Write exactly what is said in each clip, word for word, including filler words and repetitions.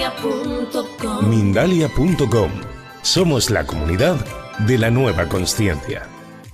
Mindalia punto com. Mindalia punto com. Somos la comunidad de la nueva consciencia.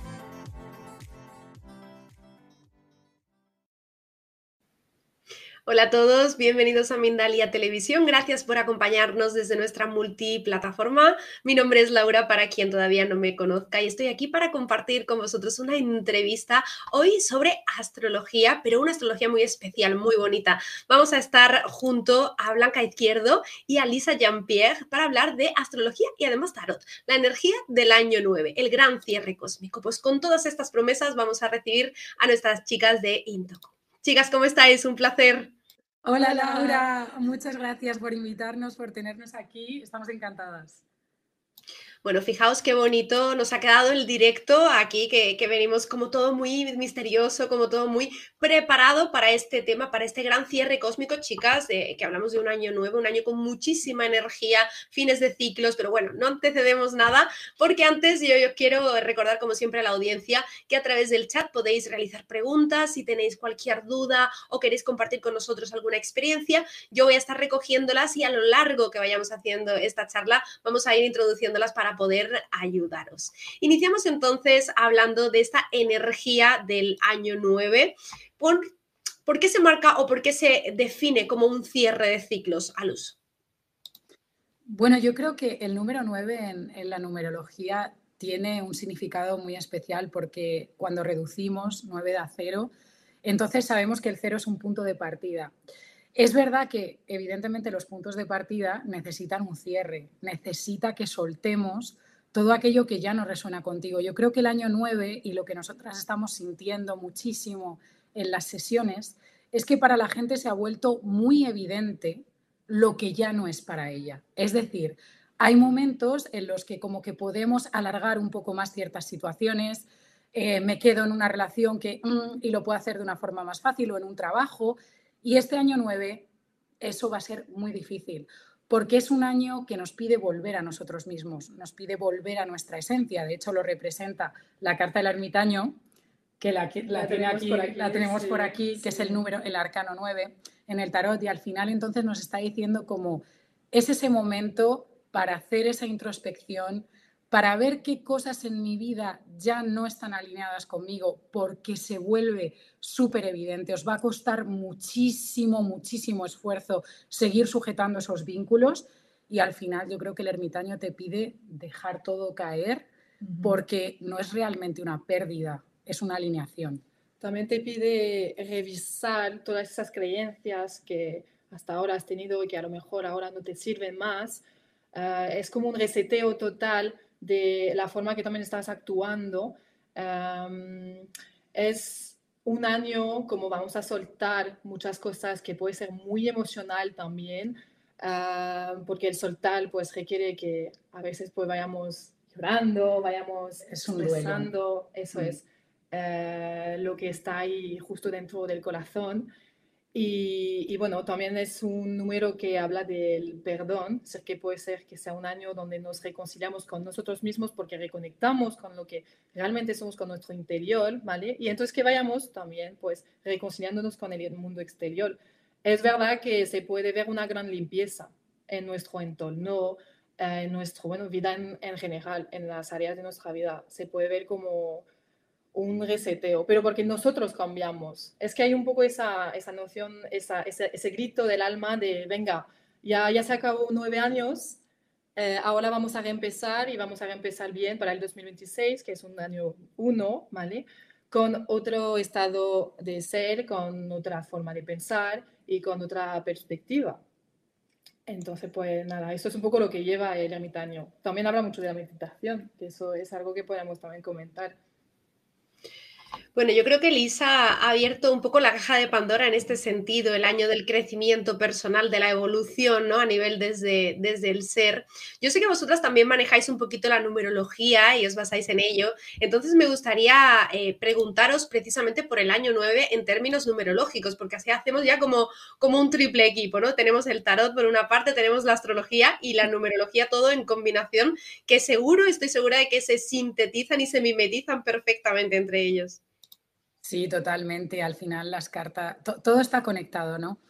Hola a todos, bienvenidos a Mindalia Televisión. Gracias por acompañarnos desde nuestra multiplataforma. Mi nombre es Laura, para quien todavía no me conozca, y estoy aquí para compartir con vosotros una entrevista hoy sobre astrología, pero una astrología muy especial, muy bonita. Vamos a estar junto a Blanca Izquierdo y a Lisa Jean-Pierre para hablar de astrología y además tarot, la energía del año nueve, el gran cierre cósmico. Pues con todas estas promesas vamos a recibir a nuestras chicas de Intoco. Chicas, ¿cómo estáis? Un placer. Hola, Hola Laura, muchas gracias por invitarnos, por tenernos aquí, estamos encantadas. Bueno, fijaos qué bonito nos ha quedado el directo aquí, que, que venimos como todo muy misterioso, como todo muy preparado para este tema, para este gran cierre cósmico, chicas, de, que hablamos de un año nuevo, un año con muchísima energía, fines de ciclos, pero bueno, no antecedemos nada, porque antes yo, yo quiero recordar, como siempre, a la audiencia que a través del chat podéis realizar preguntas, si tenéis cualquier duda o queréis compartir con nosotros alguna experiencia, yo voy a estar recogiéndolas y a lo largo que vayamos haciendo esta charla vamos a ir introduciéndolas para poder ayudaros. Iniciamos entonces hablando de esta energía del año nueve. ¿Por, ¿por qué se marca o por qué se define como un cierre de ciclos, Alus? Bueno, yo creo que el número nueve en, en la numerología tiene un significado muy especial, porque cuando reducimos nueve da cero, entonces sabemos que el cero es un punto de partida. Es verdad que, evidentemente, los puntos de partida necesitan un cierre, necesita que soltemos todo aquello que ya no resuena contigo. Yo creo que el año nueve, y lo que nosotras estamos sintiendo muchísimo en las sesiones, es que para la gente se ha vuelto muy evidente lo que ya no es para ella. Es decir, hay momentos en los que como que podemos alargar un poco más ciertas situaciones, eh, me quedo en una relación que, mm, y lo puedo hacer de una forma más fácil, o en un trabajo. Y este año nueve, eso va a ser muy difícil, porque es un año que nos pide volver a nosotros mismos, nos pide volver a nuestra esencia. De hecho, lo representa la carta del ermitaño, que la, que, la, la, tiene aquí, por aquí, la tenemos sí, por aquí, sí. Que es el número, el arcano nueve en el tarot, y al final entonces nos está diciendo como es ese momento para hacer esa introspección, para ver qué cosas en mi vida ya no están alineadas conmigo, porque se vuelve súper evidente. Os va a costar muchísimo, muchísimo esfuerzo seguir sujetando esos vínculos, y al final yo creo que el ermitaño te pide dejar todo caer, uh-huh. Porque no es realmente una pérdida, es una alineación. También te pide revisar todas esas creencias que hasta ahora has tenido y que a lo mejor ahora no te sirven más. Uh, es como un reseteo total de la forma que también estás actuando. Um, es un año como vamos a soltar muchas cosas, que puede ser muy emocional también, uh, porque el soltar pues requiere que a veces pues vayamos llorando, vayamos expresando, eso mm. es uh, lo que está ahí justo dentro del corazón. Y, y bueno, también es un número que habla del perdón, es decir, que puede ser que sea un año donde nos reconciliamos con nosotros mismos, porque reconectamos con lo que realmente somos, con nuestro interior, ¿vale? Y entonces que vayamos también, pues, reconciliándonos con el mundo exterior. Es verdad que se puede ver una gran limpieza en nuestro entorno, eh, en nuestra, bueno, vida en, en general, en las áreas de nuestra vida. Se puede ver como un reseteo, pero porque nosotros cambiamos. Es que hay un poco esa, esa noción, esa, ese, ese grito del alma de, venga, ya, ya se acabó nueve años, eh, ahora vamos a reempezar, y vamos a reempezar bien para el dos mil veintiséis, que es un año uno, ¿vale? Con otro estado de ser, con otra forma de pensar y con otra perspectiva. Entonces, pues nada, eso es un poco lo que lleva el ermitaño. También habla mucho de la meditación, que eso es algo que podemos también comentar. Bueno, yo creo que Lisa ha abierto un poco la caja de Pandora en este sentido, el año del crecimiento personal, de la evolución, ¿no? A nivel desde, desde el ser. Yo sé que vosotras también manejáis un poquito la numerología y os basáis en ello, entonces me gustaría eh, preguntaros precisamente por el año nueve en términos numerológicos, porque así hacemos ya como, como un triple equipo, ¿no? Tenemos el tarot por una parte, tenemos la astrología y la numerología, todo en combinación, que seguro, estoy segura de que se sintetizan y se mimetizan perfectamente entre ellos. Sí, totalmente. Al final las cartas, to- todo está conectado, ¿no?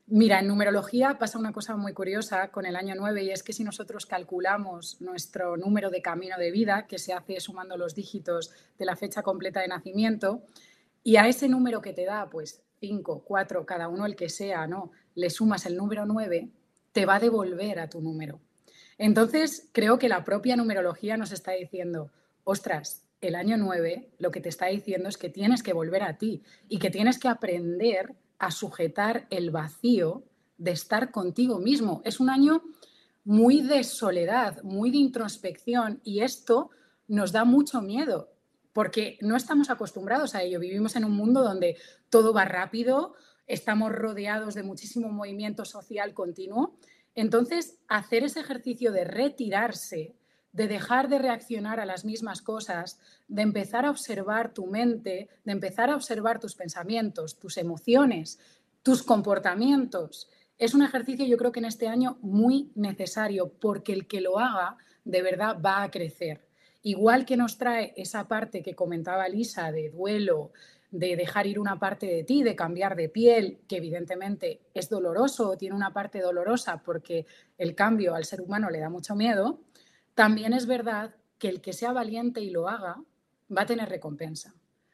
Mira, en numerología pasa una cosa muy curiosa con el año nueve y es que si nosotros calculamos nuestro número de camino de vida, que se hace sumando los dígitos de la fecha completa de nacimiento, y a ese número que te da, pues cinco, cuatro, cada uno el que sea, ¿no? Le sumas el número nueve, te va a devolver a tu número. Entonces, creo que la propia numerología nos está diciendo, ostras, el año nueve lo que te está diciendo es que tienes que volver a ti y que tienes que aprender a sujetar el vacío de estar contigo mismo. Es un año muy de soledad, muy de introspección y esto nos da mucho miedo porque no estamos acostumbrados a ello. Vivimos en un mundo donde todo va rápido, estamos rodeados de muchísimo movimiento social continuo. Entonces, hacer ese ejercicio de retirarse, de dejar de reaccionar a las mismas cosas, de empezar a observar tu mente, de empezar a observar tus pensamientos, tus emociones, tus comportamientos. Es un ejercicio, yo creo que en este año muy necesario, porque el que lo haga de verdad va a crecer. Igual que nos trae esa parte que comentaba Lisa de duelo, de dejar ir una parte de ti, de cambiar de piel, que evidentemente es doloroso, tiene una parte dolorosa porque el cambio al ser humano le da mucho miedo, también es verdad que el que sea valiente y lo haga va a tener recompensa,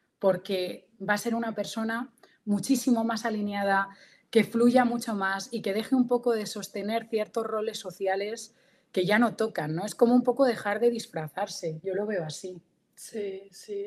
porque va a ser una persona muchísimo más alineada, que fluya mucho más y que deje un poco de sostener ciertos roles sociales que ya no tocan, ¿no? Es como un poco dejar de disfrazarse, yo lo veo así. Sí, sí.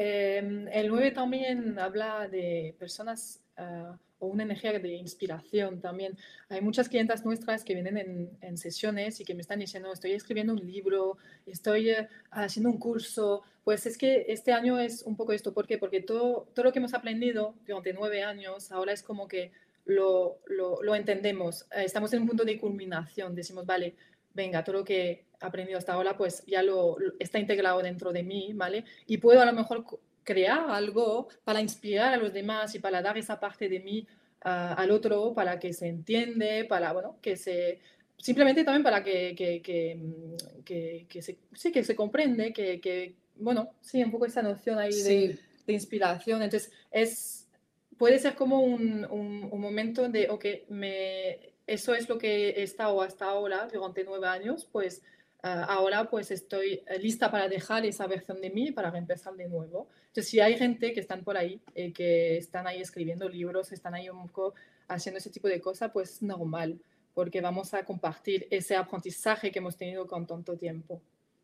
Eh, el nueve también habla de personas uh, o una energía de inspiración también. Hay muchas clientas nuestras que vienen en, en sesiones y que me están diciendo, estoy escribiendo un libro, estoy uh, haciendo un curso. Pues es que este año es un poco esto. ¿Por qué? Porque todo, todo lo que hemos aprendido durante nueve años, ahora es como que lo, lo, lo entendemos. Uh, estamos en un punto de culminación. Decimos, vale, venga, todo lo que he aprendido hasta ahora, pues ya lo, lo está integrado dentro de mí, ¿vale? Y puedo a lo mejor crear algo para inspirar a los demás y para dar esa parte de mí uh, al otro, para que se entiende, para, bueno, que se... Simplemente también para que, que, que, que, que se, sí, que se comprende, que, que, bueno, sí, un poco esa noción ahí Sí. de, de inspiración. Entonces, es, puede ser como un, un, un momento de, ok, me, eso es lo que he estado hasta ahora, durante nueve años, pues uh, ahora pues estoy lista para dejar esa versión de mí para reempezar de nuevo. Entonces, si hay gente que están por ahí, eh, que están ahí escribiendo libros, están ahí un poco haciendo ese tipo de cosas, pues normal, porque vamos a compartir ese aprendizaje que hemos tenido con tanto tiempo.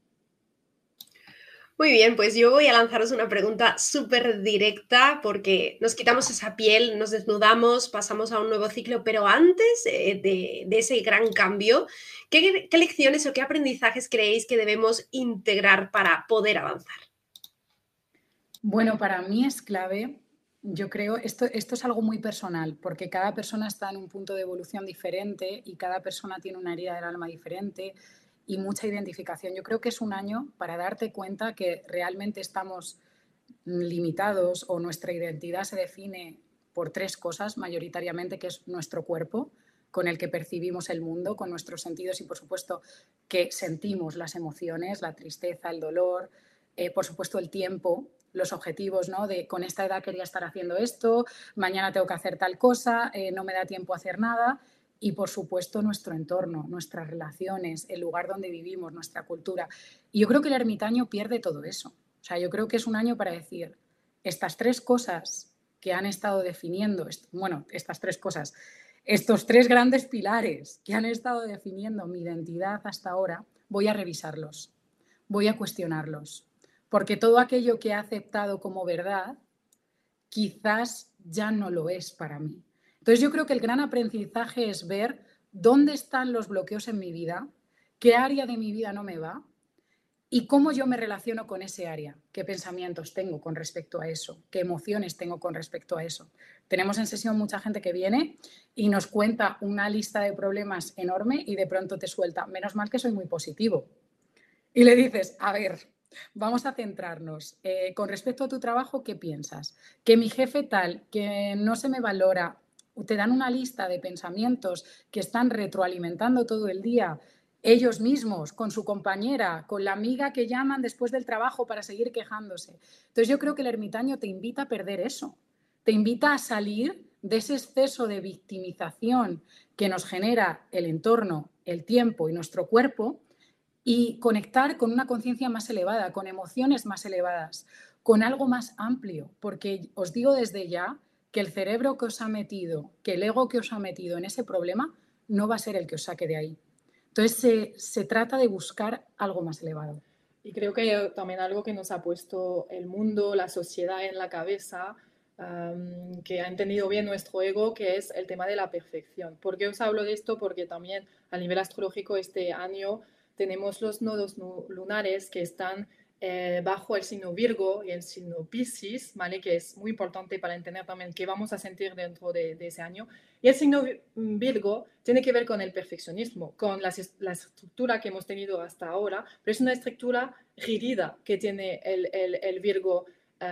Muy bien, pues yo voy a lanzaros una pregunta súper directa porque nos quitamos esa piel, nos desnudamos, pasamos a un nuevo ciclo, pero antes eh, de, de ese gran cambio, ¿qué, ¿qué lecciones o qué aprendizajes creéis que debemos integrar para poder avanzar? Bueno, para mí es clave, yo creo, esto, esto es algo muy personal, porque cada persona está en un punto de evolución diferente y cada persona tiene una herida del alma diferente y mucha identificación. Yo creo que es un año para darte cuenta que realmente estamos limitados o nuestra identidad se define por tres cosas mayoritariamente, que es nuestro cuerpo, con el que percibimos el mundo, con nuestros sentidos y, por supuesto, que sentimos las emociones, la tristeza, el dolor, eh, por supuesto, el tiempo, los objetivos, ¿no? De con esta edad quería estar haciendo esto, mañana tengo que hacer tal cosa, eh, no me da tiempo a hacer nada. Y, por supuesto, nuestro entorno, nuestras relaciones, el lugar donde vivimos, nuestra cultura. Y yo creo que el ermitaño pierde todo eso. O sea, yo creo que es un año para decir estas tres cosas que han estado definiendo, bueno, estas tres cosas, estos tres grandes pilares que han estado definiendo mi identidad hasta ahora, voy a revisarlos, voy a cuestionarlos, porque todo aquello que he aceptado como verdad quizás ya no lo es para mí. Entonces yo creo que el gran aprendizaje es ver dónde están los bloqueos en mi vida, qué área de mi vida no me va y cómo yo me relaciono con ese área, qué pensamientos tengo con respecto a eso, qué emociones tengo con respecto a eso. Tenemos en sesión mucha gente que viene y nos cuenta una lista de problemas enorme y de pronto te suelta, menos mal que soy muy positivo. Y le dices, a ver, vamos a centrarnos. Eh, con respecto a tu trabajo, ¿qué piensas? Que mi jefe tal, que no se me valora, te dan una lista de pensamientos que están retroalimentando todo el día ellos mismos, con su compañera, con la amiga que llaman después del trabajo para seguir quejándose. Entonces yo creo que el ermitaño te invita a perder eso, te invita a salir de ese exceso de victimización que nos genera el entorno, el tiempo y nuestro cuerpo, y conectar con una conciencia más elevada, con emociones más elevadas, con algo más amplio, porque os digo desde ya que el cerebro que os ha metido, que el ego que os ha metido en ese problema, no va a ser el que os saque de ahí. Entonces se, se trata de buscar algo más elevado. Y creo que también algo que nos ha puesto el mundo, la sociedad en la cabeza, um, que ha entendido bien nuestro ego, que es el tema de la perfección. ¿Por qué os hablo de esto? Porque también a nivel astrológico este año tenemos los nodos lunares que están eh, bajo el signo Virgo y el signo Piscis, ¿vale? Que es muy importante para entender también qué vamos a sentir dentro de, de ese año. Y el signo Virgo tiene que ver con el perfeccionismo, con la, la estructura que hemos tenido hasta ahora, pero es una estructura rígida que tiene el, el, el Virgo.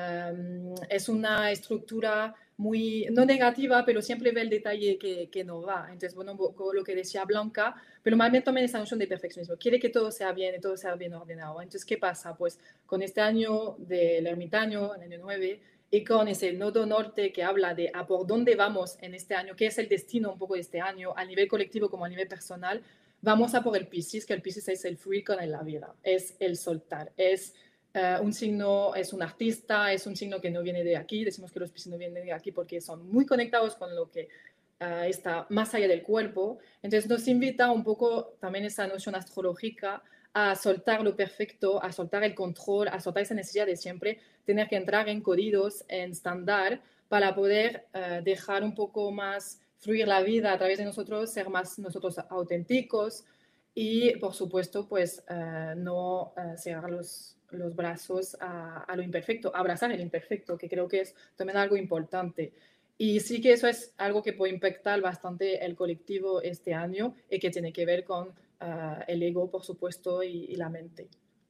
Um, es una estructura muy, no negativa, pero siempre ve el detalle que, que no va. Entonces, bueno, lo que decía Blanca, pero más bien también esa noción de perfeccionismo. Quiere que todo sea bien y todo sea bien ordenado. Entonces, ¿qué pasa? Pues con este año del ermitaño, el año nueve, y con ese nodo norte que habla de a por dónde vamos en este año, qué es el destino un poco de este año, a nivel colectivo como a nivel personal, vamos a por el Piscis, que el Piscis es el fluir con la vida, es el soltar, es Uh, un signo, es un artista, es un signo que no viene de aquí. Decimos que los piscis no vienen de aquí porque son muy conectados con lo que uh, está más allá del cuerpo. Entonces nos invita un poco también esa noción astrológica a soltar lo perfecto, a soltar el control, a soltar esa necesidad de siempre tener que entrar en códigos, en estándar, para poder uh, dejar un poco más fluir la vida a través de nosotros, ser más nosotros auténticos y, por supuesto, pues uh, no uh, cerrar los los brazos a, a lo imperfecto, abrazar el imperfecto, que creo que es también algo importante. Y sí que eso es algo que puede impactar bastante el colectivo este año y que tiene que ver con uh, el ego, por supuesto, y, y la mente.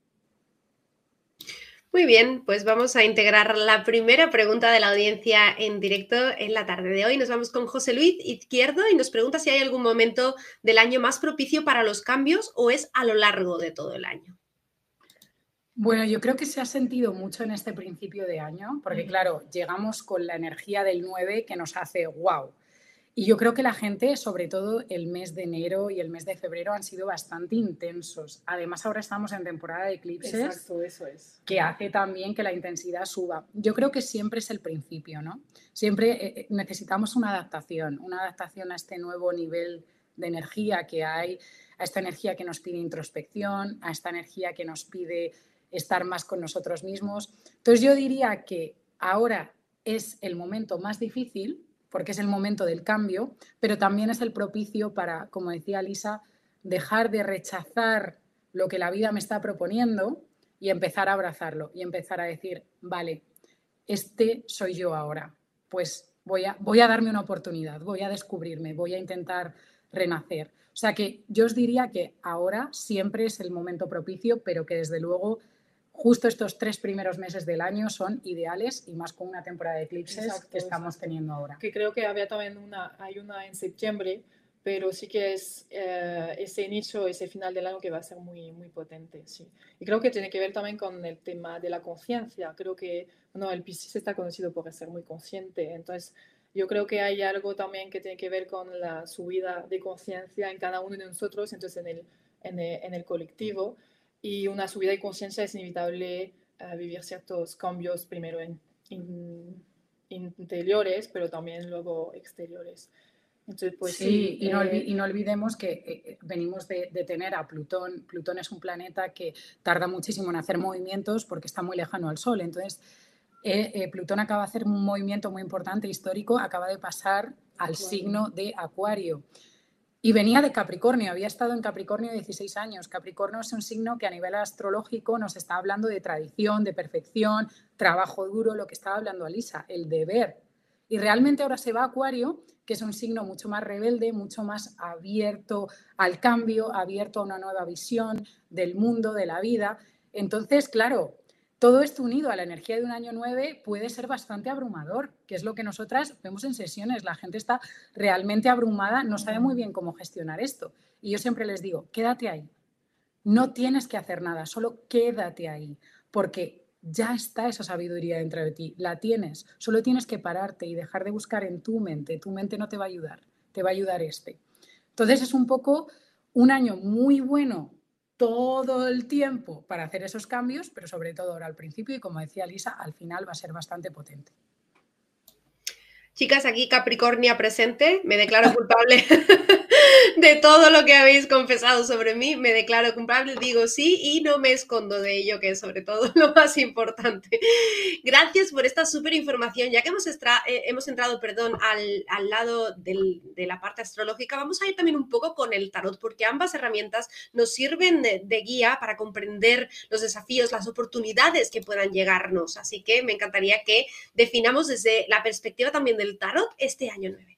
Muy bien, pues vamos a integrar la primera pregunta de la audiencia en directo en la tarde de hoy. Nos vamos con José Luis Izquierdo y nos pregunta si hay algún momento del año más propicio para los cambios o es a lo largo de todo el año. Bueno, yo creo que se ha sentido mucho en este principio de año, porque claro, llegamos con la energía del nueve que nos hace wow. Y yo creo que la gente, sobre todo el mes de enero y el mes de febrero, han sido bastante intensos. Además, ahora estamos en temporada de eclipses. Exacto, eso es. Que hace también que la intensidad suba. Yo creo que siempre es el principio, ¿no? Siempre eh, necesitamos una adaptación, una adaptación a este nuevo nivel de energía que hay, a esta energía que nos pide introspección, a esta energía que nos pide estar más con nosotros mismos. Entonces yo diría que ahora es el momento más difícil porque es el momento del cambio, pero también es el propicio para, como decía Lisa, dejar de rechazar lo que la vida me está proponiendo y empezar a abrazarlo y empezar a decir, vale, este soy yo ahora, pues voy a, voy a darme una oportunidad, voy a descubrirme, voy a intentar renacer. O sea que yo os diría que ahora siempre es el momento propicio, pero que desde luego justo estos tres primeros meses del año son ideales y más con una temporada de eclipses exacto, que estamos exacto. teniendo ahora. Que creo que había también una, hay una en septiembre, pero sí que es eh, ese inicio, ese final del año que va a ser muy, muy potente, sí. Y creo que tiene que ver también con el tema de la conciencia. Creo que, bueno, el Piscis está conocido por ser muy consciente, entonces yo creo que hay algo también que tiene que ver con la subida de conciencia en cada uno de nosotros, entonces en el, en el, en el colectivo. Y una subida de conciencia es inevitable uh, vivir ciertos cambios, primero en, in, interiores, pero también luego exteriores. Entonces, pues, sí, sí y, no eh, y no olvidemos que eh, venimos de, de tener a Plutón. Plutón es un planeta que tarda muchísimo en hacer movimientos porque está muy lejano al Sol. Entonces, eh, eh, Plutón acaba de hacer un movimiento muy importante histórico, acaba de pasar al bueno. signo de Acuario. Y venía de Capricornio, había estado en Capricornio dieciséis años. Capricornio es un signo que a nivel astrológico nos está hablando de tradición, de perfección, trabajo duro, lo que estaba hablando Alisa, el deber. Y realmente ahora se va a Acuario, que es un signo mucho más rebelde, mucho más abierto al cambio, abierto a una nueva visión del mundo, de la vida. Entonces, claro, todo esto unido a la energía de un año nueve puede ser bastante abrumador, que es lo que nosotras vemos en sesiones. La gente está realmente abrumada, no sabe muy bien cómo gestionar esto. Y yo siempre les digo, quédate ahí. No tienes que hacer nada, solo quédate ahí. Porque ya está esa sabiduría dentro de ti, la tienes, solo tienes que pararte y dejar de buscar en tu mente, tu mente no te va a ayudar, te va a ayudar este. Entonces es un poco un año muy bueno todo el tiempo para hacer esos cambios, pero sobre todo ahora al principio y como decía Lisa, al final va a ser bastante potente. Chicas, aquí Capricornia presente, me declaro culpable de todo lo que habéis confesado sobre mí, me declaro culpable, digo sí y no me escondo de ello, que es sobre todo lo más importante. Gracias por esta súper información. Ya que hemos, extra, eh, hemos entrado perdón, al, al lado del, de la parte astrológica, vamos a ir también un poco con el tarot, porque ambas herramientas nos sirven de, de guía para comprender los desafíos, las oportunidades que puedan llegarnos. Así que me encantaría que definamos desde la perspectiva también del tarot este año nueve.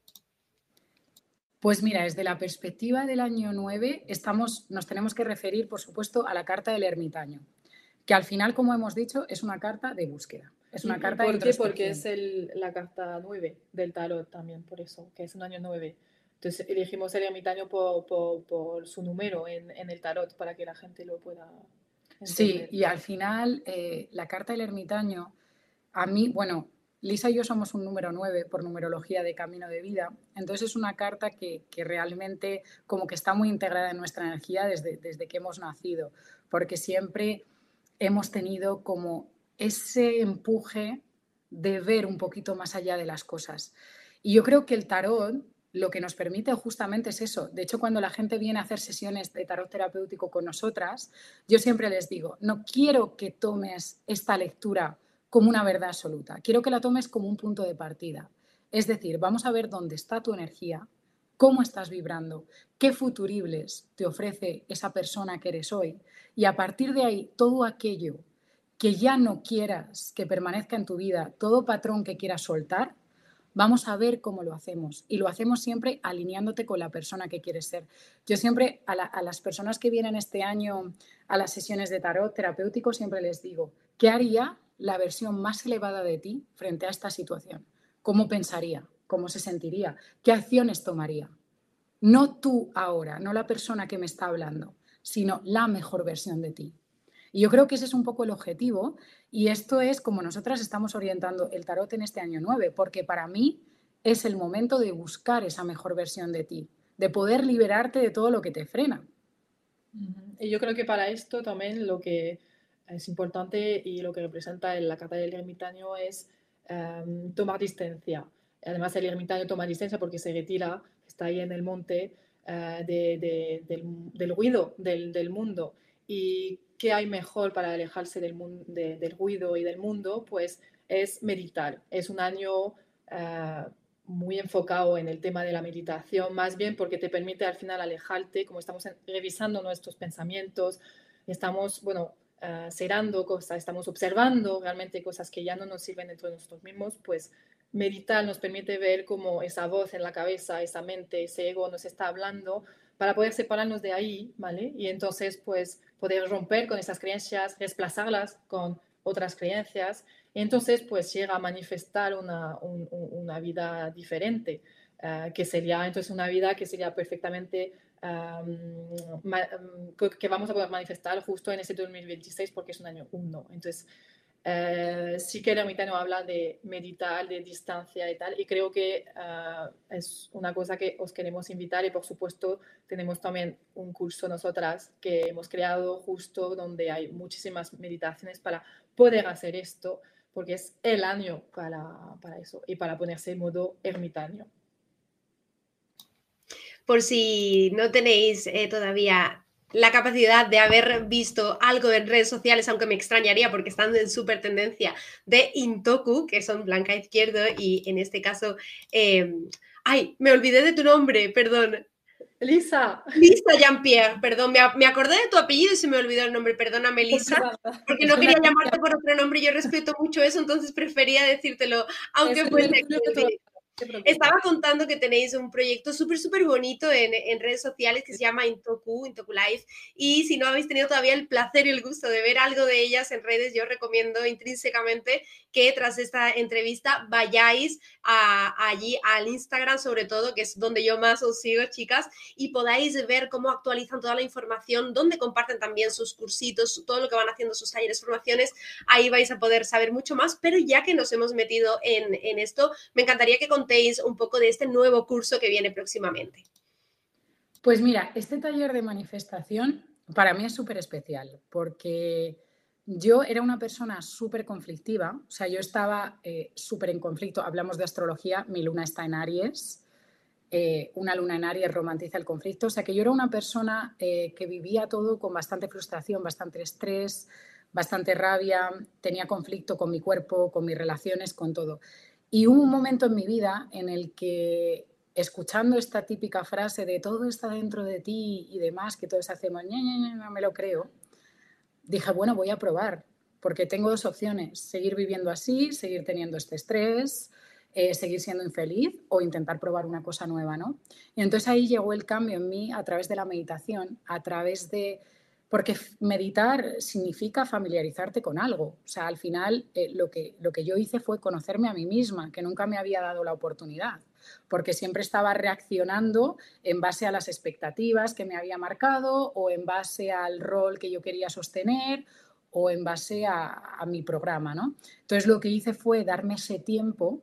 Pues mira, desde la perspectiva del año nueve estamos, nos tenemos que referir, por supuesto, a la carta del ermitaño, que al final, como hemos dicho, es una carta de búsqueda. Es una carta ¿Por de qué? introspección. Porque es el, la carta nueve del tarot también, por eso, que es un año nueve. Entonces elegimos el ermitaño por, por, por su número en, en el tarot para que la gente lo pueda entender. Sí, y al final eh, la carta del ermitaño, a mí, bueno, Lisa y yo somos un número nueve por numerología de camino de vida, entonces es una carta que, que realmente como que está muy integrada en nuestra energía desde, desde que hemos nacido, porque siempre hemos tenido como ese empuje de ver un poquito más allá de las cosas. Y yo creo que el tarot lo que nos permite justamente es eso. De hecho, cuando la gente viene a hacer sesiones de tarot terapéutico con nosotras, yo siempre les digo, no quiero que tomes esta lectura como una verdad absoluta, quiero que la tomes como un punto de partida. Es decir, vamos a ver dónde está tu energía, cómo estás vibrando, qué futuribles te ofrece esa persona que eres hoy y a partir de ahí todo aquello que ya no quieras que permanezca en tu vida, todo patrón que quieras soltar, vamos a ver cómo lo hacemos y lo hacemos siempre alineándote con la persona que quieres ser. Yo siempre a, la, a las personas que vienen este año a las sesiones de tarot terapéutico siempre les digo, ¿qué haría la versión más elevada de ti frente a esta situación? ¿Cómo pensaría? ¿Cómo se sentiría? ¿Qué acciones tomaría? No tú ahora, no la persona que me está hablando, sino la mejor versión de ti. Y yo creo que ese es un poco el objetivo y esto es como nosotras estamos orientando el tarot en este año nueve, porque para mí es el momento de buscar esa mejor versión de ti, de poder liberarte de todo lo que te frena. Y yo creo que para esto también lo que es importante y lo que representa la carta del ermitaño es um, tomar distancia. Además, el ermitaño toma distancia porque se retira, está ahí en el monte uh, de, de, del, del ruido del, del mundo. ¿Y qué hay mejor para alejarse del, mundo, de, del ruido y del mundo? Pues es meditar. Es un año uh, muy enfocado en el tema de la meditación, más bien porque te permite al final alejarte, como estamos en, revisando nuestros pensamientos, estamos, bueno, uh, cerrando cosas, estamos observando realmente cosas que ya no nos sirven dentro de nosotros mismos, pues meditar nos permite ver cómo esa voz en la cabeza, esa mente, ese ego nos está hablando para poder separarnos de ahí, ¿vale? Y entonces, pues, poder romper con esas creencias, desplazarlas con otras creencias, y entonces, pues, llega a manifestar una, un, una vida diferente, uh, que sería, entonces, una vida que sería perfectamente, um, ma, um, que vamos a poder manifestar justo en ese dos mil veintiséis, porque es un año uno. Entonces, Uh, sí que el ermitaño habla de meditar, de distancia y tal, y creo que uh, es una cosa que os queremos invitar y por supuesto tenemos también un curso nosotras que hemos creado justo donde hay muchísimas meditaciones para poder hacer esto, porque es el año para, para eso y para ponerse en modo ermitaño. Por si no tenéis eh, todavía la capacidad de haber visto algo en redes sociales, aunque me extrañaría porque están en súper tendencia, de Intoku, que son Blanca Izquierdo y en este caso, eh, ay, me olvidé de tu nombre, perdón. Lisa. Lisa Jean-Pierre, perdón, me, me acordé de tu apellido y se me olvidó el nombre, perdóname Lisa, porque no quería llamarte por otro nombre, yo respeto mucho eso, entonces prefería decírtelo, aunque fuese aquí. Estaba contando que tenéis un proyecto súper, súper bonito en, en redes sociales que se llama Intoku, Intoku Life, y si no habéis tenido todavía el placer y el gusto de ver algo de ellas en redes, yo recomiendo intrínsecamente que tras esta entrevista vayáis a, allí al Instagram, sobre todo, que es donde yo más os sigo, chicas, y podáis ver cómo actualizan toda la información, donde comparten también sus cursitos, todo lo que van haciendo, sus talleres, formaciones. Ahí vais a poder saber mucho más, pero ya que nos hemos metido en, en esto, me encantaría que contéis un poco de este nuevo curso que viene próximamente. Pues mira, este taller de manifestación para mí es súper especial porque yo era una persona súper conflictiva, o sea, yo estaba eh, súper en conflicto. Hablamos de astrología, mi luna está en Aries, eh, una luna en Aries romantiza el conflicto, o sea que yo era una persona eh, que vivía todo con bastante frustración, bastante estrés, bastante rabia, tenía conflicto con mi cuerpo, con mis relaciones, con todo. Y hubo un momento en mi vida en el que, escuchando esta típica frase de todo está dentro de ti y demás, que todos hacemos, ña, ña, ña, no me lo creo, dije, bueno, voy a probar, porque tengo dos opciones, seguir viviendo así, seguir teniendo este estrés, eh, seguir siendo infeliz o intentar probar una cosa nueva, ¿no? Y entonces ahí llegó el cambio en mí a través de la meditación, a través de... Porque meditar significa familiarizarte con algo. O sea, al final eh, lo, que, lo que yo hice fue conocerme a mí misma, que nunca me había dado la oportunidad, porque siempre estaba reaccionando en base a las expectativas que me había marcado o en base al rol que yo quería sostener o en base a, a mi programa, ¿no? Entonces lo que hice fue darme ese tiempo.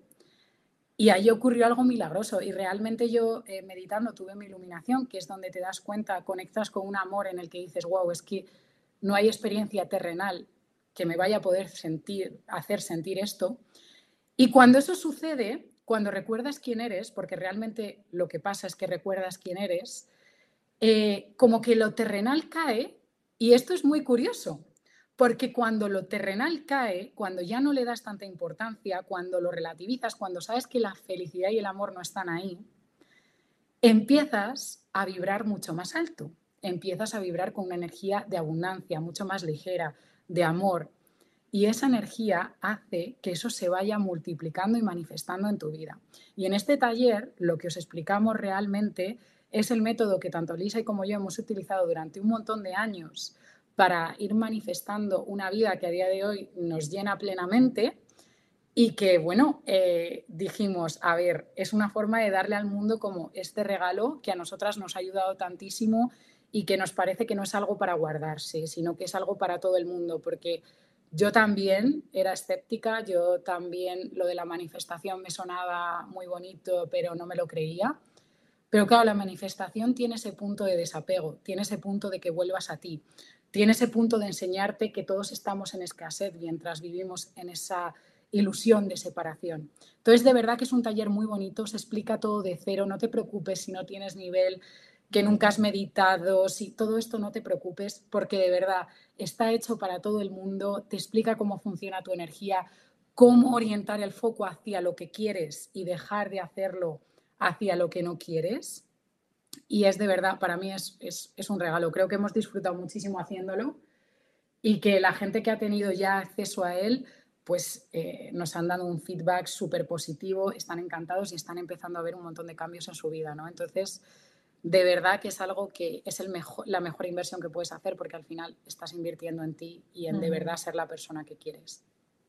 Y ahí ocurrió algo milagroso y realmente yo eh, meditando tuve mi iluminación, que es donde te das cuenta, conectas con un amor en el que dices, wow, es que no hay experiencia terrenal que me vaya a poder sentir, hacer sentir esto. Y cuando eso sucede, cuando recuerdas quién eres, porque realmente lo que pasa es que recuerdas quién eres, eh, como que lo terrenal cae, y esto es muy curioso. Porque cuando lo terrenal cae, cuando ya no le das tanta importancia, cuando lo relativizas, cuando sabes que la felicidad y el amor no están ahí, empiezas a vibrar mucho más alto, empiezas a vibrar con una energía de abundancia, mucho más ligera, de amor. Y esa energía hace que eso se vaya multiplicando y manifestando en tu vida. Y en este taller lo que os explicamos realmente es el método que tanto Lisa como yo hemos utilizado durante un montón de años para ir manifestando una vida que a día de hoy nos llena plenamente y que, bueno, eh, dijimos, a ver, es una forma de darle al mundo como este regalo que a nosotras nos ha ayudado tantísimo y que nos parece que no es algo para guardarse, sino que es algo para todo el mundo, porque yo también era escéptica, yo también lo de la manifestación me sonaba muy bonito, pero no me lo creía. Pero claro, la manifestación tiene ese punto de desapego, tiene ese punto de que vuelvas a ti. Tiene ese punto de enseñarte que todos estamos en escasez mientras vivimos en esa ilusión de separación. Entonces, de verdad que es un taller muy bonito, se explica todo de cero, no te preocupes si no tienes nivel, que nunca has meditado, si todo esto no te preocupes, porque de verdad está hecho para todo el mundo, te explica cómo funciona tu energía, cómo orientar el foco hacia lo que quieres y dejar de hacerlo hacia lo que no quieres. Y es de verdad, para mí es, es, es un regalo. Creo que hemos disfrutado muchísimo haciéndolo y que la gente que ha tenido ya acceso a él, pues eh, nos han dado un feedback súper positivo, están encantados y están empezando a ver un montón de cambios en su vida, ¿no? Entonces, de verdad que es algo que es el mejor, la mejor inversión que puedes hacer porque al final estás invirtiendo en ti y en de verdad ser la persona que quieres.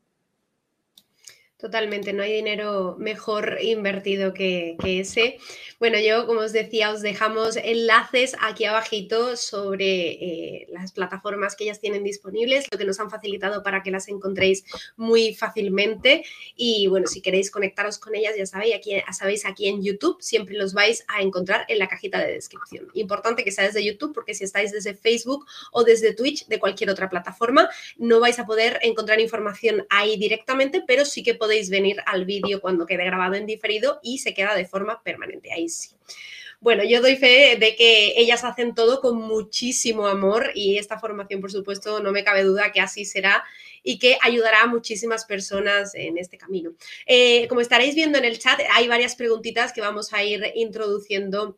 Totalmente, no hay dinero mejor invertido que, que ese. Bueno, yo, como os decía, os dejamos enlaces aquí abajito sobre eh, las plataformas que ellas tienen disponibles, lo que nos han facilitado para que las encontréis muy fácilmente. Y bueno, si queréis conectaros con ellas, ya sabéis aquí, ya sabéis, aquí en YouTube siempre los vais a encontrar en la cajita de descripción. Importante que sea desde YouTube, porque si estáis desde Facebook o desde Twitch, de cualquier otra plataforma, no vais a poder encontrar información ahí directamente, pero sí que podéis podéis venir al vídeo cuando quede grabado en diferido y se queda de forma permanente, ahí sí. Bueno, yo doy fe de que ellas hacen todo con muchísimo amor y esta formación, por supuesto, no me cabe duda que así será y que ayudará a muchísimas personas en este camino. Eh, como estaréis viendo en el chat, hay varias preguntitas que vamos a ir introduciendo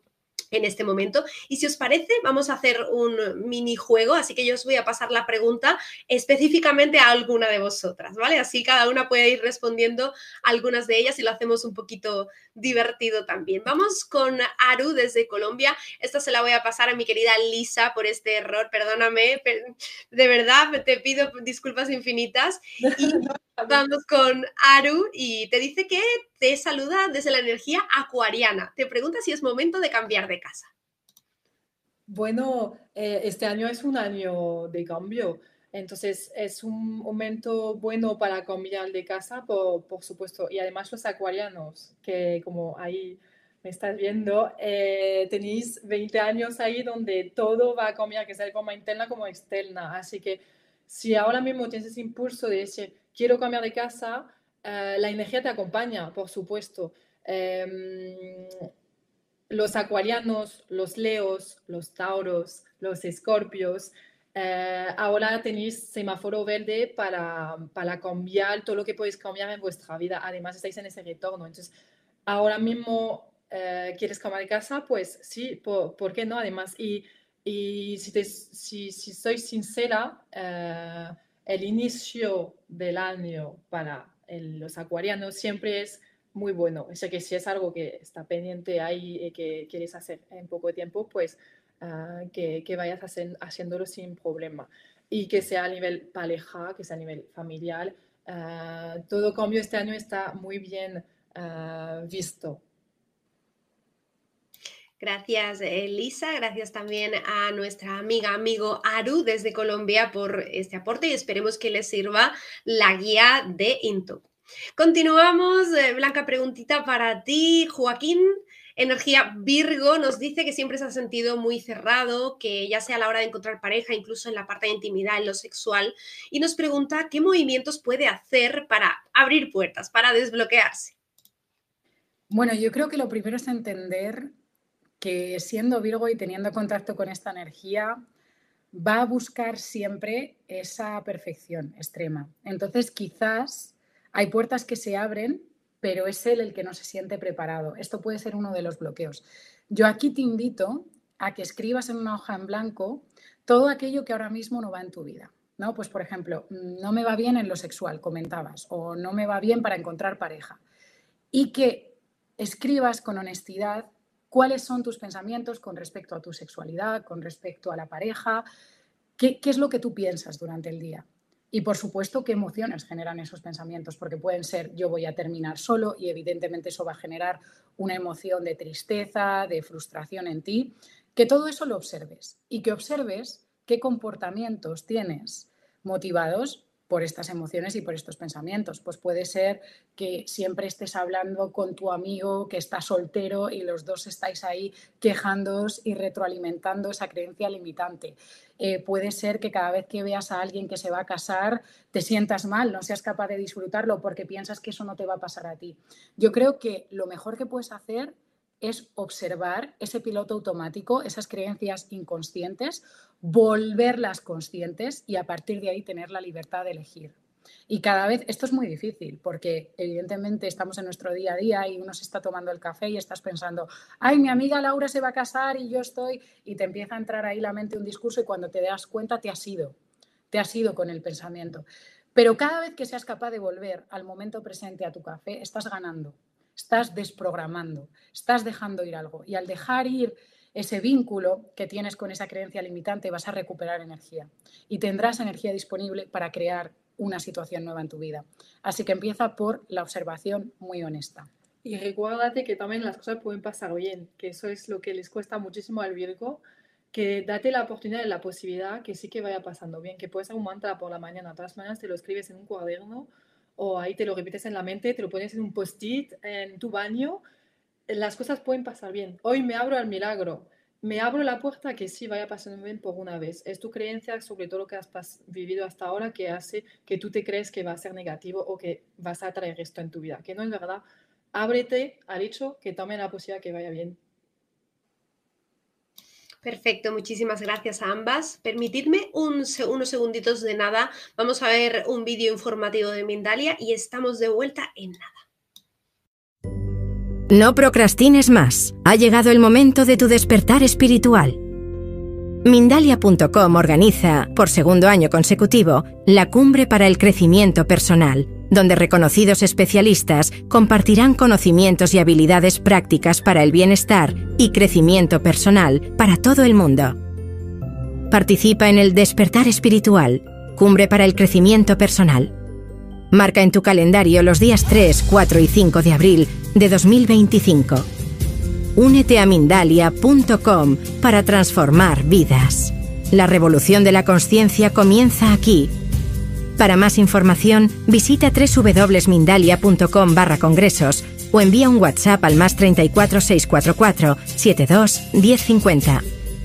en este momento. Y si os parece, vamos a hacer un minijuego, así que yo os voy a pasar la pregunta específicamente a alguna de vosotras, ¿vale? Así cada una puede ir respondiendo algunas de ellas y lo hacemos un poquito divertido también. Vamos con Aru desde Colombia. Esta se la voy a pasar a mi querida Lisa por este error, perdóname, de verdad te pido disculpas infinitas. Y vamos con Aru y te dice que te saluda desde la energía acuariana. Te pregunta si es momento de cambiar de casa. Bueno, eh, este año es un año de cambio, entonces es un momento bueno para cambiar de casa, por, por supuesto. Y además los acuarianos, que como ahí me estás viendo, eh, tenéis veinte años ahí donde todo va a cambiar, que sea de forma interna como externa. Así que si ahora mismo tienes ese impulso de decir, quiero cambiar de casa, eh, la energía te acompaña, por supuesto. Eh, los acuarianos, los leos, los tauros, los escorpios, eh, ahora tenéis semáforo verde para, para cambiar todo lo que podéis cambiar en vuestra vida. Además, estáis en ese retorno. Entonces, ahora mismo eh, quieres cambiar de casa, pues sí, por, ¿por qué no? Además, y, y si, te, si, si soy sincera, eh, el inicio del año para el, los acuarianos siempre es muy bueno. O sea que si es algo que está pendiente ahí y que quieres hacer en poco tiempo, pues uh, que, que vayas hacer, haciéndolo sin problema. Y que sea a nivel pareja, que sea a nivel familiar. Uh, todo cambio este año está muy bien uh, visto. Gracias, Elisa. Gracias también a nuestra amiga, amigo Aru desde Colombia por este aporte y esperemos que les sirva la guía de Into. Continuamos, eh, Blanca, preguntita para ti. Joaquín, energía Virgo, nos dice que siempre se ha sentido muy cerrado, que ya sea a la hora de encontrar pareja, incluso en la parte de intimidad, en lo sexual, y nos pregunta qué movimientos puede hacer para abrir puertas, para desbloquearse. Bueno, yo creo que lo primero es entender que siendo Virgo y teniendo contacto con esta energía, va a buscar siempre esa perfección extrema. Entonces, quizás hay puertas que se abren, pero es él el que no se siente preparado. Esto puede ser uno de los bloqueos. Yo aquí te invito a que escribas en una hoja en blanco todo aquello que ahora mismo no va en tu vida, ¿no? Pues, por ejemplo, no me va bien en lo sexual, comentabas, o no me va bien para encontrar pareja. Y que escribas con honestidad cuáles son tus pensamientos con respecto a tu sexualidad, con respecto a la pareja, qué, qué es lo que tú piensas durante el día. Y, por supuesto, qué emociones generan esos pensamientos, porque pueden ser yo voy a terminar solo y, evidentemente, eso va a generar una emoción de tristeza, de frustración en ti. Que todo eso lo observes y que observes qué comportamientos tienes motivados por estas emociones y por estos pensamientos. Pues puede ser que siempre estés hablando con tu amigo que está soltero y los dos estáis ahí quejándoos y retroalimentando esa creencia limitante. Eh, puede ser que cada vez que veas a alguien que se va a casar te sientas mal, no seas capaz de disfrutarlo porque piensas que eso no te va a pasar a ti. Yo creo que lo mejor que puedes hacer es observar ese piloto automático, esas creencias inconscientes, volverlas conscientes y a partir de ahí tener la libertad de elegir. Y cada vez, esto es muy difícil porque evidentemente estamos en nuestro día a día y uno se está tomando el café y estás pensando, ay, mi amiga Laura se va a casar y yo estoy, y te empieza a entrar ahí la mente un discurso y cuando te das cuenta te has ido, te has ido con el pensamiento. Pero cada vez que seas capaz de volver al momento presente a tu café, estás ganando. Estás desprogramando, estás dejando ir algo y al dejar ir ese vínculo que tienes con esa creencia limitante vas a recuperar energía y tendrás energía disponible para crear una situación nueva en tu vida. Así que empieza por la observación muy honesta. Y recuérdate que también las cosas pueden pasar bien, que eso es lo que les cuesta muchísimo al Virgo, que date la oportunidad y la posibilidad que sí que vaya pasando bien, que puedes ser un mantra por la mañana, todas las mañanas te lo escribes en un cuaderno o ahí te lo repites en la mente, te lo pones en un post-it, en tu baño, las cosas pueden pasar bien. Hoy me abro al milagro, me abro la puerta que sí vaya pasando bien por una vez. Es tu creencia sobre todo lo que has vivido hasta ahora que hace que tú te crees que va a ser negativo o que vas a traer esto en tu vida, que no es verdad. Ábrete al hecho que tome la posibilidad que vaya bien. Perfecto, muchísimas gracias a ambas. Permitidme un, unos segunditos de nada. Vamos a ver un vídeo informativo de Mindalia y estamos de vuelta en nada. No procrastines más. Ha llegado el momento de tu despertar espiritual. Mindalia punto com organiza, por segundo año consecutivo, la Cumbre para el Crecimiento Personal, donde reconocidos especialistas compartirán conocimientos y habilidades prácticas para el bienestar y crecimiento personal para todo el mundo. Participa en el Despertar Espiritual, Cumbre para el Crecimiento Personal. Marca en tu calendario los días tres, cuatro y cinco de abril de dos mil veinticinco. Únete a Mindalia punto com para transformar vidas. La revolución de la consciencia comienza aquí. Para más información, visita doble u doble u doble u punto mindalia punto com barra congresos o envía un WhatsApp al más treinta y cuatro, seiscientos cuarenta y cuatro, setenta y dos, diez cincuenta.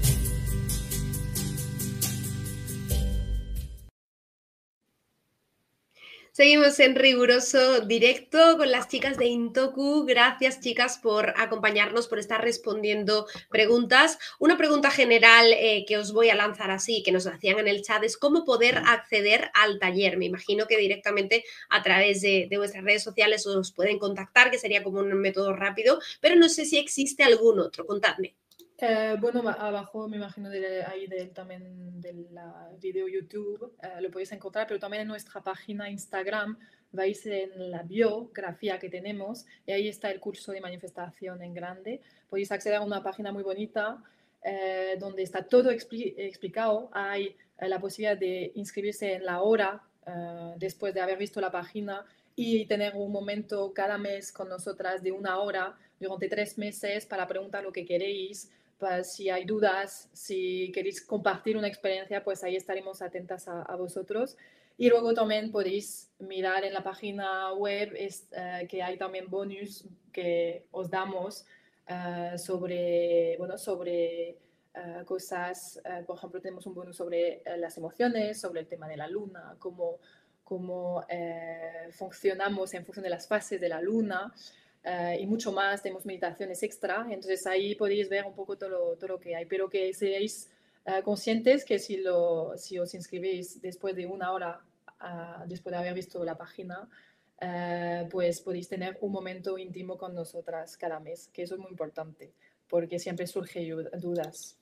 Seguimos en riguroso directo con las chicas de Intoku. Gracias, chicas, por acompañarnos, por estar respondiendo preguntas. Una pregunta general eh, que os voy a lanzar así, que nos hacían en el chat, es cómo poder acceder al taller. Me imagino que directamente a través de, de vuestras redes sociales os pueden contactar, que sería como un método rápido, pero no sé si existe algún otro. Contadme. Eh, bueno, abajo me imagino de, ahí de, también del video YouTube eh, lo podéis encontrar, pero también en nuestra página Instagram vais en la biografía que tenemos y ahí está el curso de manifestación en grande. Podéis acceder a una página muy bonita eh, donde está todo expli explicado. Hay eh, la posibilidad de inscribirse en la hora eh, después de haber visto la página y tener un momento cada mes con nosotras de una hora durante tres meses para preguntar lo que queréis. Pues si hay dudas, si queréis compartir una experiencia, pues ahí estaremos atentas a, a vosotros. Y luego también podéis mirar en la página web es, uh, que hay también bonus que os damos uh, sobre, bueno, sobre uh, cosas, uh, por ejemplo, tenemos un bonus sobre uh, las emociones, sobre el tema de la luna, cómo, cómo uh, funcionamos en función de las fases de la luna. Uh, y mucho más, tenemos meditaciones extra, entonces ahí podéis ver un poco todo lo, todo lo que hay, pero que seáis uh, conscientes que si, lo, si os inscribís después de una hora, uh, después de haber visto la página, uh, pues podéis tener un momento íntimo con nosotras cada mes, que eso es muy importante, porque siempre surgen dudas.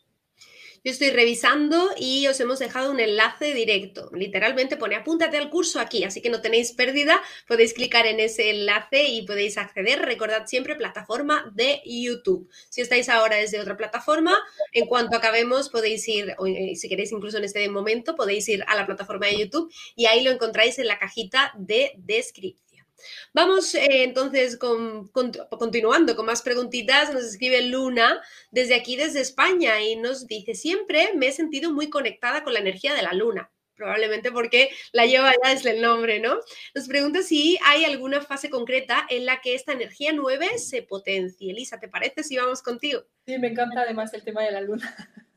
Yo estoy revisando y os hemos dejado un enlace directo. Literalmente pone apúntate al curso aquí, así que no tenéis pérdida. Podéis clicar en ese enlace y podéis acceder. Recordad siempre plataforma de YouTube. Si estáis ahora desde otra plataforma, en cuanto acabemos podéis ir, o si queréis incluso en este momento, podéis ir a la plataforma de YouTube y ahí lo encontráis en la cajita de descripción. Vamos eh, entonces con, con, continuando con más preguntitas. Nos escribe Luna desde aquí, desde España, y nos dice: siempre me he sentido muy conectada con la energía de la luna, probablemente porque la lleva ya desde el nombre, ¿no? Nos pregunta si hay alguna fase concreta en la que esta energía nueve se potencie. Elisa, ¿te parece si vamos contigo? Sí, me encanta además el tema de la luna.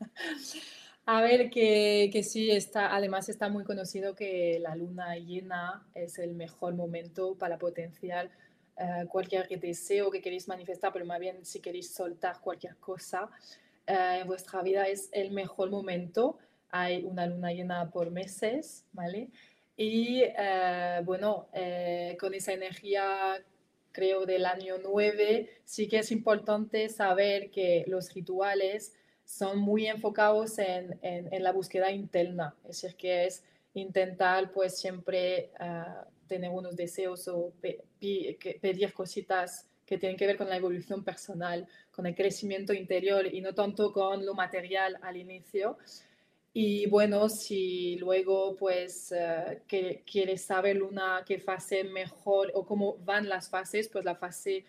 A ver, que, que sí, está, además está muy conocido que la luna llena es el mejor momento para potenciar uh, cualquier deseo que queréis manifestar, pero más bien si queréis soltar cualquier cosa uh, en vuestra vida es el mejor momento. Hay una luna llena por meses, ¿vale? Y uh, bueno, uh, con esa energía, creo, del año nueve, sí que es importante saber que los rituales son muy enfocados en, en, en la búsqueda interna, es decir, que es intentar pues siempre uh, tener unos deseos o pe pe pedir cositas que tienen que ver con la evolución personal, con el crecimiento interior y no tanto con lo material al inicio. Y bueno, si luego pues uh, que quieres saber una qué fase mejor o cómo van las fases, pues la fase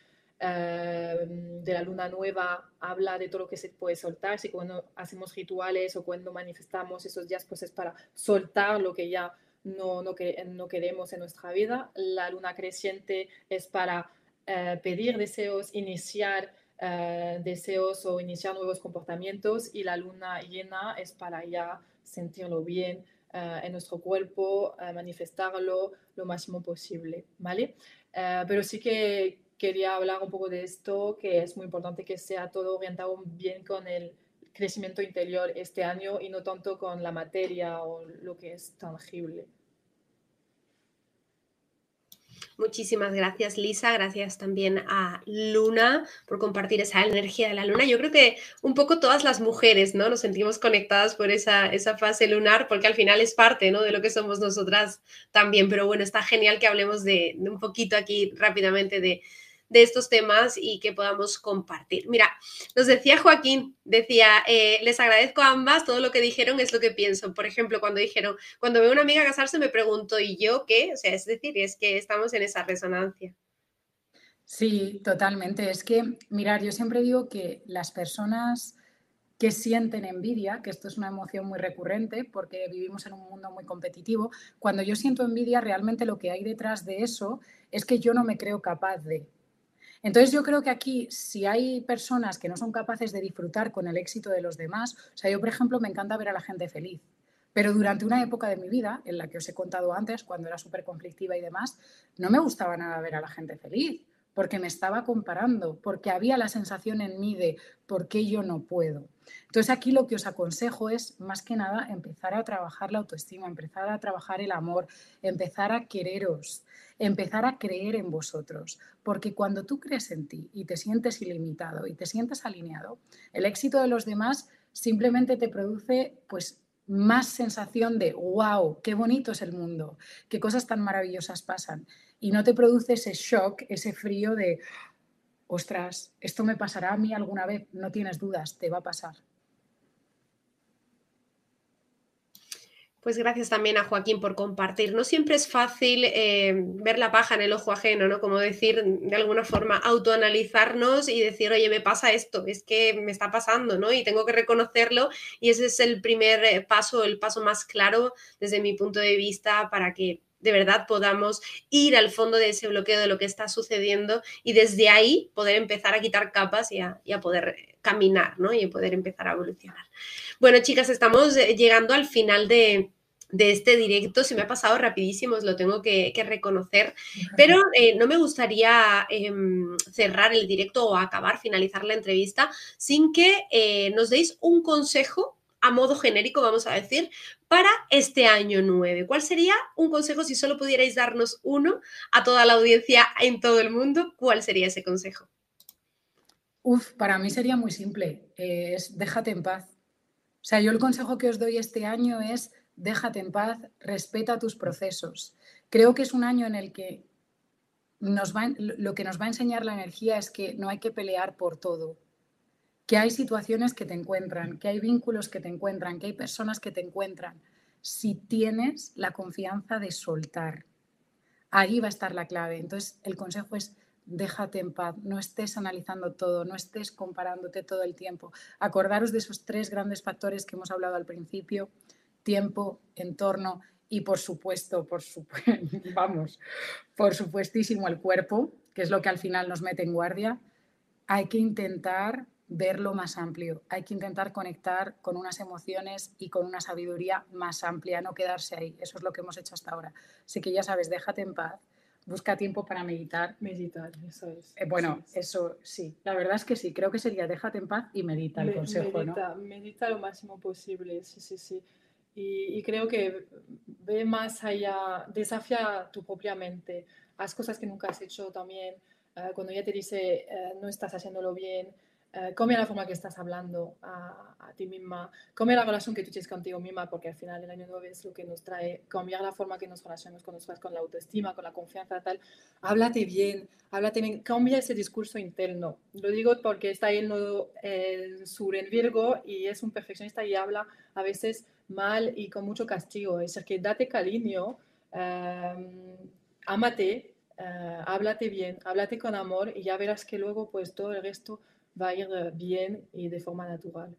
Uh, de la luna nueva habla de todo lo que se puede soltar. Si cuando hacemos rituales o cuando manifestamos esos días, pues es para soltar lo que ya no, no, que, no queremos en nuestra vida. La luna creciente es para uh, pedir deseos, iniciar uh, deseos o iniciar nuevos comportamientos, y la luna llena es para ya sentirlo bien uh, en nuestro cuerpo, uh, manifestarlo lo máximo posible, ¿vale? Uh, pero sí que quería hablar un poco de esto, que es muy importante que sea todo orientado bien con el crecimiento interior este año y no tanto con la materia o lo que es tangible. Muchísimas gracias, Lisa. Gracias también a Luna por compartir esa energía de la luna. Yo creo que un poco todas las mujeres, ¿no? Nos sentimos conectadas por esa, esa fase lunar, porque al final es parte, ¿no?, de lo que somos nosotras también. Pero bueno, está genial que hablemos de, de un poquito aquí rápidamente de, de estos temas y que podamos compartir. Mira, nos decía Joaquín, decía, eh, les agradezco a ambas, todo lo que dijeron es lo que pienso. Por ejemplo, cuando dijeron, cuando veo a una amiga casarse me pregunto, ¿y yo qué? O sea, es decir, es que estamos en esa resonancia. Sí, totalmente. Es que, mirar, yo siempre digo que las personas que sienten envidia, que esto es una emoción muy recurrente porque vivimos en un mundo muy competitivo, cuando yo siento envidia, realmente lo que hay detrás de eso es que yo no me creo capaz de. Entonces yo creo que aquí, si hay personas que no son capaces de disfrutar con el éxito de los demás, o sea, yo por ejemplo me encanta ver a la gente feliz, pero durante una época de mi vida, en la que os he contado antes, cuando era súper conflictiva y demás, no me gustaba nada ver a la gente feliz, porque me estaba comparando, porque había la sensación en mí de ¿por qué yo no puedo? Entonces aquí lo que os aconsejo es, más que nada, empezar a trabajar la autoestima, empezar a trabajar el amor, empezar a quereros, empezar a creer en vosotros, porque cuando tú crees en ti y te sientes ilimitado y te sientes alineado, el éxito de los demás simplemente te produce pues más sensación de wow, qué bonito es el mundo, qué cosas tan maravillosas pasan, y no te produce ese shock, ese frío de ostras, esto me pasará a mí alguna vez, no tienes dudas, te va a pasar. Pues gracias también a Joaquín por compartir. No siempre es fácil eh, ver la paja en el ojo ajeno, ¿no? Como decir, de alguna forma, autoanalizarnos y decir, oye, me pasa esto, es que me está pasando, ¿no? Y tengo que reconocerlo, y ese es el primer paso, el paso más claro desde mi punto de vista para que de verdad podamos ir al fondo de ese bloqueo de lo que está sucediendo y desde ahí poder empezar a quitar capas y a, y a poder caminar, ¿no? Y a poder empezar a evolucionar. Bueno, chicas, estamos llegando al final de, de este directo. Se me ha pasado rapidísimo, os lo tengo que, que reconocer, pero eh, no me gustaría eh, cerrar el directo o acabar, finalizar la entrevista sin que eh, nos deis un consejo a modo genérico, vamos a decir, para este año nueve. ¿Cuál sería un consejo, si solo pudierais darnos uno a toda la audiencia en todo el mundo? ¿Cuál sería ese consejo? Uf, para mí sería muy simple, eh, es déjate en paz. O sea, yo el consejo que os doy este año es déjate en paz, respeta tus procesos. Creo que es un año en el que nos va, lo que nos va a enseñar la energía es que no hay que pelear por todo, que hay situaciones que te encuentran, que hay vínculos que te encuentran, que hay personas que te encuentran. Si tienes la confianza de soltar, ahí va a estar la clave. Entonces, el consejo es déjate en paz, no estés analizando todo, no estés comparándote todo el tiempo. Acordaros de esos tres grandes factores que hemos hablado al principio: tiempo, entorno y, por supuesto, por supuesto, vamos, por supuestísimo el cuerpo, que es lo que al final nos mete en guardia. Hay que intentar verlo más amplio, hay que intentar conectar con unas emociones y con una sabiduría más amplia, no quedarse ahí. Eso es lo que hemos hecho hasta ahora. Así que ya sabes, déjate en paz, busca tiempo para meditar. Meditar, eso es. Eh, bueno, sí, eso sí, la verdad es que sí, creo que sería déjate en paz y medita el Me, consejo, medita, ¿no? medita lo máximo posible, sí, sí, sí. Y, y creo que ve más allá, desafía tu propia mente, haz cosas que nunca has hecho también. Uh, cuando ella te dice uh, no estás haciéndolo bien, uh, cambia la forma que estás hablando a, a ti misma, cambia la relación que tú tienes contigo misma, porque al final el año nueve es lo que nos trae, cambiar la forma que nos relacionamos con nosotras, con la autoestima, con la confianza, tal. Háblate bien, háblate bien, cambia ese discurso interno. Lo digo porque está ahí el nodo el sur en Virgo y es un perfeccionista y habla a veces mal y con mucho castigo. Es decir, que date cariño, um, ámate, Uh, háblate bien, háblate con amor y ya verás que luego pues todo el resto va a ir bien y de forma natural.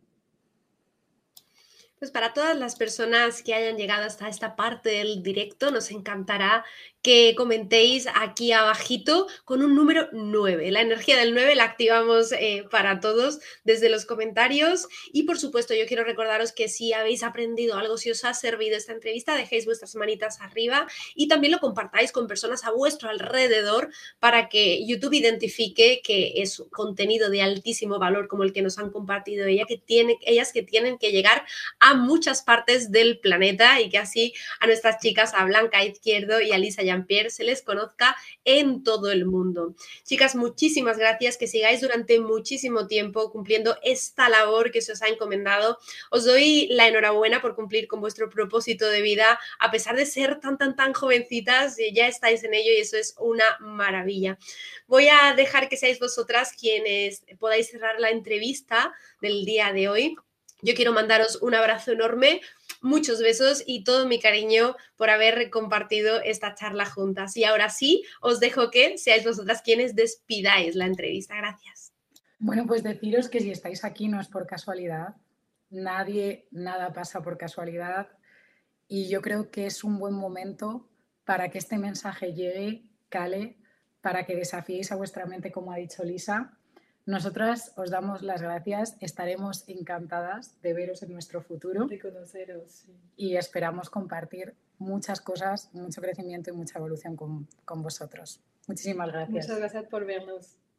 Pues para todas las personas que hayan llegado hasta esta parte del directo, nos encantará que comentéis aquí abajito con un número nueve. La energía del nueve la activamos eh, para todos desde los comentarios. Y por supuesto, yo quiero recordaros que si habéis aprendido algo, si os ha servido esta entrevista, dejéis vuestras manitas arriba y también lo compartáis con personas a vuestro alrededor para que YouTube identifique que es contenido de altísimo valor como el que nos han compartido ella, que tiene, ellas que tienen que llegar a a muchas partes del planeta y que así a nuestras chicas, a Blanca Izquierdo y a Lisa Jean-Pierre, se les conozca en todo el mundo. Chicas, muchísimas gracias, que sigáis durante muchísimo tiempo cumpliendo esta labor que se os ha encomendado. Os doy la enhorabuena por cumplir con vuestro propósito de vida, a pesar de ser tan, tan, tan jovencitas, ya estáis en ello y eso es una maravilla. Voy a dejar que seáis vosotras quienes podáis cerrar la entrevista del día de hoy. Yo quiero mandaros un abrazo enorme, muchos besos y todo mi cariño por haber compartido esta charla juntas. Y ahora sí, os dejo que seáis vosotras quienes despidáis la entrevista. Gracias. Bueno, pues deciros que si estáis aquí no es por casualidad. Nadie, nada pasa por casualidad. Y yo creo que es un buen momento para que este mensaje llegue, cale, para que desafiéis a vuestra mente, como ha dicho Lisa. Nosotras os damos las gracias, estaremos encantadas de veros en nuestro futuro. De conoceros, sí. Y esperamos compartir muchas cosas, mucho crecimiento y mucha evolución con, con vosotros. Muchísimas gracias. Muchas gracias por vernos.